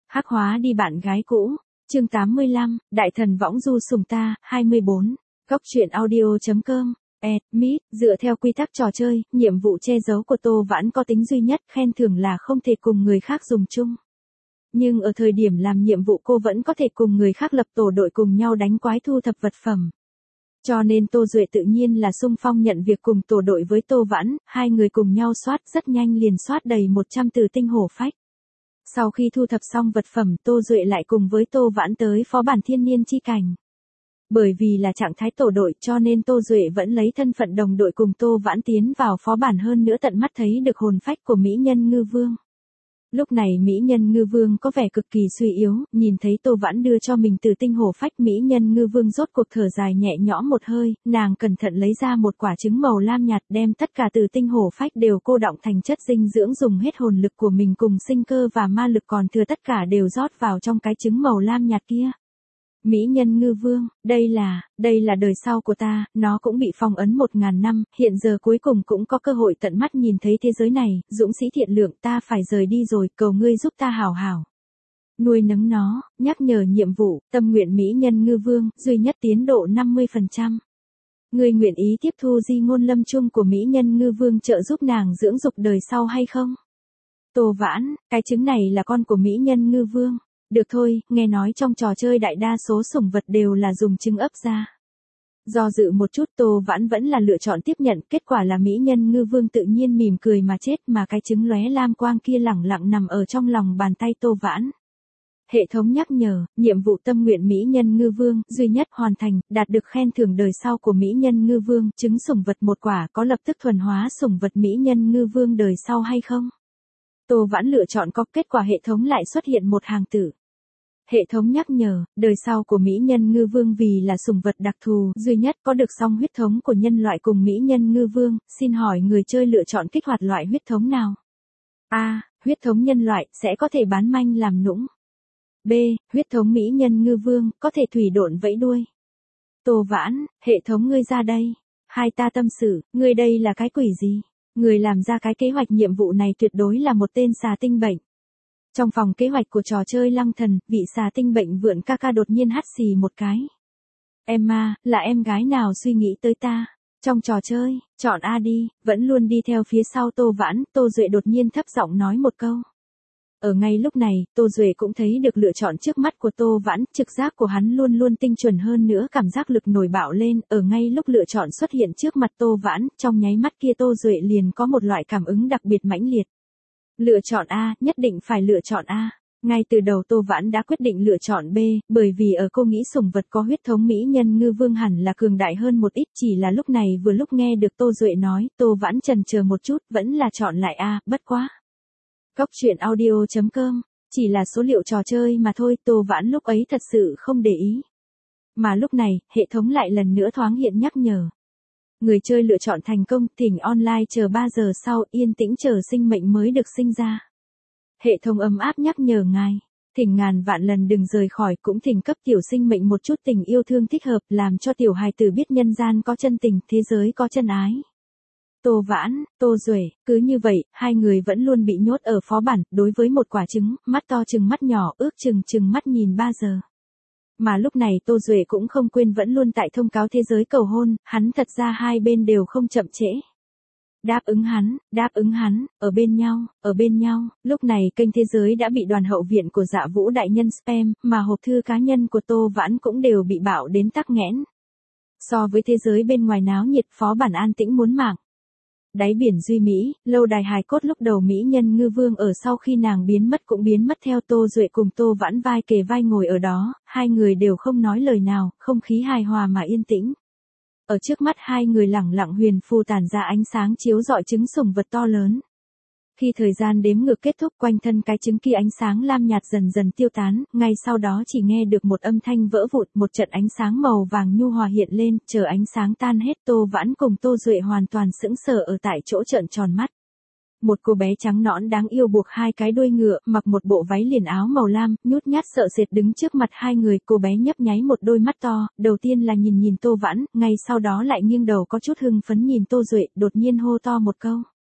Hắc hóa đi bạn gái cũ. Chương 85, Đại thần võng du sùng ta, 24. Góc truyện audio.com. Meet, dựa theo quy tắc trò chơi, nhiệm vụ che giấu của Tô Vãn có tính duy nhất, khen thưởng là không thể cùng người khác dùng chung. Nhưng ở thời điểm làm nhiệm vụ cô vẫn có thể cùng người khác lập tổ đội cùng nhau đánh quái thu thập vật phẩm. Cho nên Tô Duệ tự nhiên là xung phong nhận việc cùng tổ đội với Tô Vãn, hai người cùng nhau soát rất nhanh liền soát đầy 100 từ tinh hổ phách. Sau khi thu thập xong vật phẩm, Tô Duệ lại cùng với Tô Vãn tới phó bản thiên niên chi cảnh. Bởi vì là trạng thái tổ đội cho nên Tô Duệ vẫn lấy thân phận đồng đội cùng Tô Vãn tiến vào phó bản, hơn nữa tận mắt thấy được hồn phách của Mỹ Nhân Ngư Vương. Lúc này Mỹ Nhân Ngư Vương có vẻ cực kỳ suy yếu, nhìn thấy Tô Vãn đưa cho mình từ tinh hổ phách, Mỹ Nhân Ngư Vương rốt cuộc thở dài nhẹ nhõm một hơi, nàng cẩn thận lấy ra một quả trứng màu lam nhạt, đem tất cả từ tinh hổ phách đều cô đọng thành chất dinh dưỡng, dùng hết hồn lực của mình cùng sinh cơ và ma lực còn thừa tất cả đều rót vào trong cái trứng màu lam nhạt kia. Mỹ Nhân Ngư Vương, đây là đời sau của ta, nó cũng bị phong ấn 1000 năm, hiện giờ cuối cùng cũng có cơ hội tận mắt nhìn thấy thế giới này, dũng sĩ thiện lượng, ta phải rời đi rồi, cầu ngươi giúp ta hảo hảo nuôi nấng nó, nhắc nhở nhiệm vụ, tâm nguyện Mỹ Nhân Ngư Vương, duy nhất tiến độ 50%. Ngươi nguyện ý tiếp thu di ngôn lâm chung của Mỹ Nhân Ngư Vương trợ giúp nàng dưỡng dục đời sau hay không? Tô Vãn, cái trứng này là con của Mỹ Nhân Ngư Vương. Được thôi, nghe nói trong trò chơi đại đa số sủng vật đều là dùng trứng ấp ra. Do dự một chút, Tô Vãn vẫn là lựa chọn tiếp nhận, kết quả là Mỹ Nhân Ngư Vương tự nhiên mỉm cười mà chết, mà cái trứng lóe lam quang kia lẳng lặng nằm ở trong lòng bàn tay Tô Vãn. Hệ thống nhắc nhở, nhiệm vụ tâm nguyện Mỹ Nhân Ngư Vương, duy nhất hoàn thành, đạt được khen thưởng đời sau của Mỹ Nhân Ngư Vương, trứng sủng vật một quả, có lập tức thuần hóa sủng vật Mỹ Nhân Ngư Vương đời sau hay không? Tô Vãn lựa chọn có, kết quả hệ thống lại xuất hiện một hàng tử. Hệ thống nhắc nhở, đời sau của Mỹ Nhân Ngư Vương vì là sủng vật đặc thù, duy nhất có được song huyết thống của nhân loại cùng Mỹ Nhân Ngư Vương, xin hỏi người chơi lựa chọn kích hoạt loại huyết thống nào? A. Huyết thống nhân loại, sẽ có thể bán manh làm nũng. B. Huyết thống Mỹ Nhân Ngư Vương, có thể thủy độn vẫy đuôi. Tô Vãn, hệ thống ngươi ra đây. Hai ta tâm sự, ngươi đây là cái quỷ gì? Người làm ra cái kế hoạch nhiệm vụ này tuyệt đối là một tên xà tinh bệnh. Trong phòng kế hoạch của trò chơi Lăng Thần, vị xà tinh bệnh vượn ca ca đột nhiên hắt xì một cái. Emma, là em gái nào suy nghĩ tới ta? Trong trò chơi, chọn A đi, vẫn luôn đi theo phía sau Tô Vãn, Tô Duệ đột nhiên thấp giọng nói một câu. Ở ngay lúc này, Tô Duệ cũng thấy được lựa chọn trước mắt của Tô Vãn, trực giác của hắn luôn luôn tinh chuẩn hơn nữa, cảm giác lực nổi bạo lên, ở ngay lúc lựa chọn xuất hiện trước mặt Tô Vãn, trong nháy mắt kia Tô Duệ liền có một loại cảm ứng đặc biệt mãnh liệt. Lựa chọn A, nhất định phải lựa chọn A. Ngay từ đầu Tô Vãn đã quyết định lựa chọn B, bởi vì ở cô nghĩ sủng vật có huyết thống Mỹ Nhân Ngư Vương hẳn là cường đại hơn một ít, chỉ là lúc này vừa lúc nghe được Tô Duệ nói, Tô Vãn chần chờ một chút, vẫn là chọn lại A, bất quá. Góc truyện audio.com, chỉ là số liệu trò chơi mà thôi, Tô Vãn lúc ấy thật sự không để ý. Mà lúc này, hệ thống lại lần nữa thoáng hiện nhắc nhở. Người chơi lựa chọn thành công, thỉnh online chờ 3 giờ sau, yên tĩnh chờ sinh mệnh mới được sinh ra. Hệ thống ấm áp nhắc nhở ngài, thỉnh ngàn vạn lần đừng rời khỏi, cũng thỉnh cấp tiểu sinh mệnh một chút tình yêu thương thích hợp, làm cho tiểu hài tử biết nhân gian có chân tình, thế giới có chân ái. Tô Vãn, Tô Duệ, cứ như vậy, hai người vẫn luôn bị nhốt ở phó bản, đối với một quả trứng, mắt to chừng mắt nhỏ, ước chừng mắt nhìn 3 giờ. Mà lúc này Tô Duệ cũng không quên vẫn luôn tại thông cáo thế giới cầu hôn, hắn thật ra hai bên đều không chậm trễ. Đáp ứng hắn, ở bên nhau, lúc này kênh thế giới đã bị đoàn hậu viện của Dạ Vũ đại nhân spam, mà hộp thư cá nhân của Tô Vãn cũng đều bị bạo đến tắc nghẽn. So với thế giới bên ngoài náo nhiệt, phó bản an tĩnh muốn mạng. Đáy biển Duy Mỹ, lâu đài hài cốt lúc đầu Mỹ Nhân Ngư Vương ở sau khi nàng biến mất cũng biến mất theo, Tô Duệ cùng Tô Vãn vai kề vai ngồi ở đó, hai người đều không nói lời nào, không khí hài hòa mà yên tĩnh. Ở trước mắt hai người lẳng lặng huyền phù tản ra ánh sáng chiếu rọi trứng sủng vật to lớn. Khi thời gian đếm ngược kết thúc, quanh thân cái trứng kia ánh sáng lam nhạt dần dần tiêu tán, ngay sau đó chỉ nghe được một âm thanh vỡ vụn, một trận ánh sáng màu vàng nhu hòa hiện lên, chờ ánh sáng tan hết, Tô Vãn cùng Tô Duệ hoàn toàn sững sờ ở tại chỗ trợn tròn mắt. Một cô bé trắng nõn đáng yêu buộc hai cái đuôi ngựa, mặc một bộ váy liền áo màu lam, nhút nhát sợ sệt đứng trước mặt hai người, cô bé nhấp nháy một đôi mắt to, đầu tiên là nhìn Tô Vãn, ngay sau đó lại nghiêng đầu có chút hưng phấn nhìn Tô Duệ, đột nhiên hô to một câu.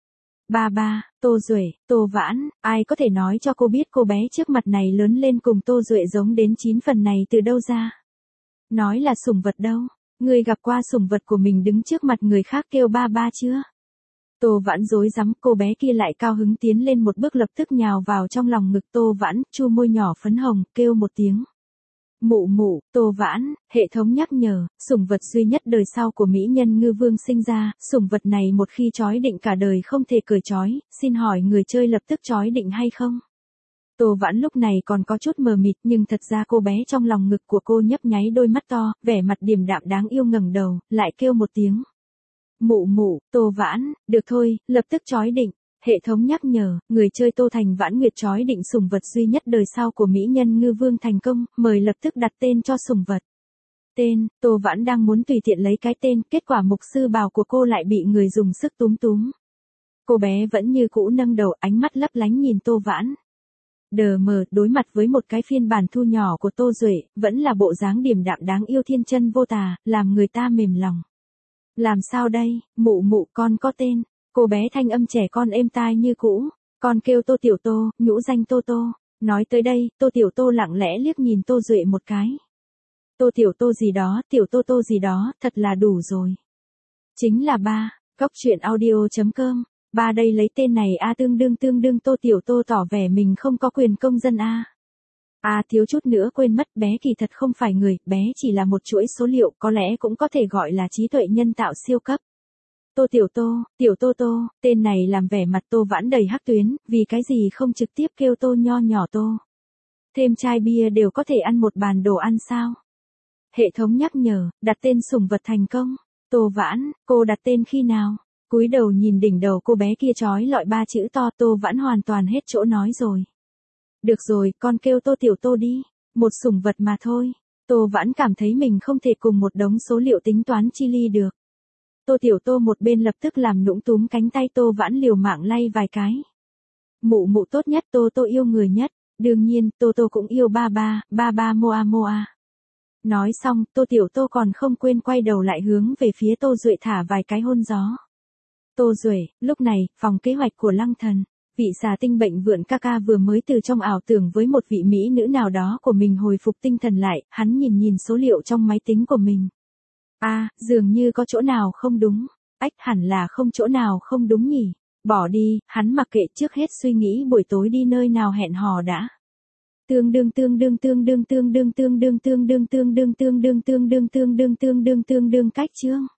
Ba ba, Tô Duệ, Tô Vãn, ai có thể nói cho cô biết cô bé trước mặt này lớn lên cùng Tô Duệ giống đến 9 phần này từ đâu ra? Nói là sủng vật đâu? Người gặp qua sủng vật của mình đứng trước mặt người khác kêu ba ba chưa? Tô Vãn rối rắm, cô bé kia lại cao hứng tiến lên một bước lập tức nhào vào trong lòng ngực Tô Vãn, chu môi nhỏ phấn hồng, kêu một tiếng. Mụ mụ, Tô Vãn, hệ thống nhắc nhở, sủng vật duy nhất đời sau của mỹ nhân ngư vương sinh ra, sủng vật này một khi trói định cả đời không thể cởi trói, xin hỏi người chơi lập tức trói định hay không? Tô Vãn lúc này còn có chút mờ mịt nhưng thật ra cô bé trong lòng ngực của cô nhấp nháy đôi mắt to, vẻ mặt điềm đạm đáng yêu ngẩng đầu, lại kêu một tiếng. Mụ mụ, Tô Vãn, được thôi, lập tức trói định. Hệ thống nhắc nhở, người chơi Tô Thành Vãn Nguyệt trói định sủng vật duy nhất đời sau của mỹ nhân ngư vương thành công, mời lập tức đặt tên cho sủng vật. Tên, Tô Vãn đang muốn tùy tiện lấy cái tên, kết quả mục sư bào của cô lại bị người dùng sức túm túm. Cô bé vẫn như cũ nâng đầu, ánh mắt lấp lánh nhìn Tô Vãn. Đờ mờ, đối mặt với một cái phiên bản thu nhỏ của Tô Duệ, vẫn là bộ dáng điềm đạm đáng yêu thiên chân vô tà, làm người ta mềm lòng. Làm sao đây, mụ mụ con có tên. Cô bé thanh âm trẻ con êm tai như cũ, con kêu Tô Tiểu Tô, nhũ danh Tô Tô. Nói tới đây, Tô Tiểu Tô lặng lẽ liếc nhìn Tô Duệ một cái. Tô Tiểu Tô gì đó, Tiểu Tô Tô gì đó, thật là đủ rồi. Chính là ba, góc truyện audio.com, ba đây lấy tên này tương đương Tô Tiểu Tô tỏ vẻ mình không có quyền công dân thiếu chút nữa quên mất, bé kỳ thật không phải người, bé chỉ là một chuỗi số liệu, có lẽ cũng có thể gọi là trí tuệ nhân tạo siêu cấp. Tô Tiểu Tô, tên này làm vẻ mặt Tô Vãn đầy hắc tuyến, vì cái gì không trực tiếp kêu Tô nho nhỏ Tô. Thêm chai bia đều có thể ăn một bàn đồ ăn sao? Hệ thống nhắc nhở, đặt tên sủng vật thành công. Tô Vãn, cô đặt tên khi nào? Cúi đầu nhìn đỉnh đầu cô bé kia trói lọi 3 chữ to, Tô Vãn hoàn toàn hết chỗ nói rồi. Được rồi, con kêu Tô Tiểu Tô đi, một sủng vật mà thôi. Tô Vãn cảm thấy mình không thể cùng một đống số liệu tính toán chi ly được. Tô Tiểu Tô một bên lập tức làm nũng túm cánh tay Tô Vãn liều mạng lay vài cái. Mụ mụ tốt nhất, Tô Tô yêu người nhất, đương nhiên, Tô Tô cũng yêu ba ba moa moa. Nói xong, Tô Tiểu Tô còn không quên quay đầu lại hướng về phía Tô Duệ thả vài cái hôn gió. Tô Duệ, lúc này, phòng kế hoạch của Lăng Thần, vị xà tinh bệnh vượn ca ca vừa mới từ trong ảo tưởng với một vị mỹ nữ nào đó của mình hồi phục tinh thần lại, hắn nhìn số liệu trong máy tính của mình. Dường như có chỗ nào không đúng. Hẳn là không chỗ nào không đúng nhỉ. Bỏ đi, hắn mặc kệ, trước hết suy nghĩ buổi tối đi nơi nào hẹn hò đã. Tương đương cách chương.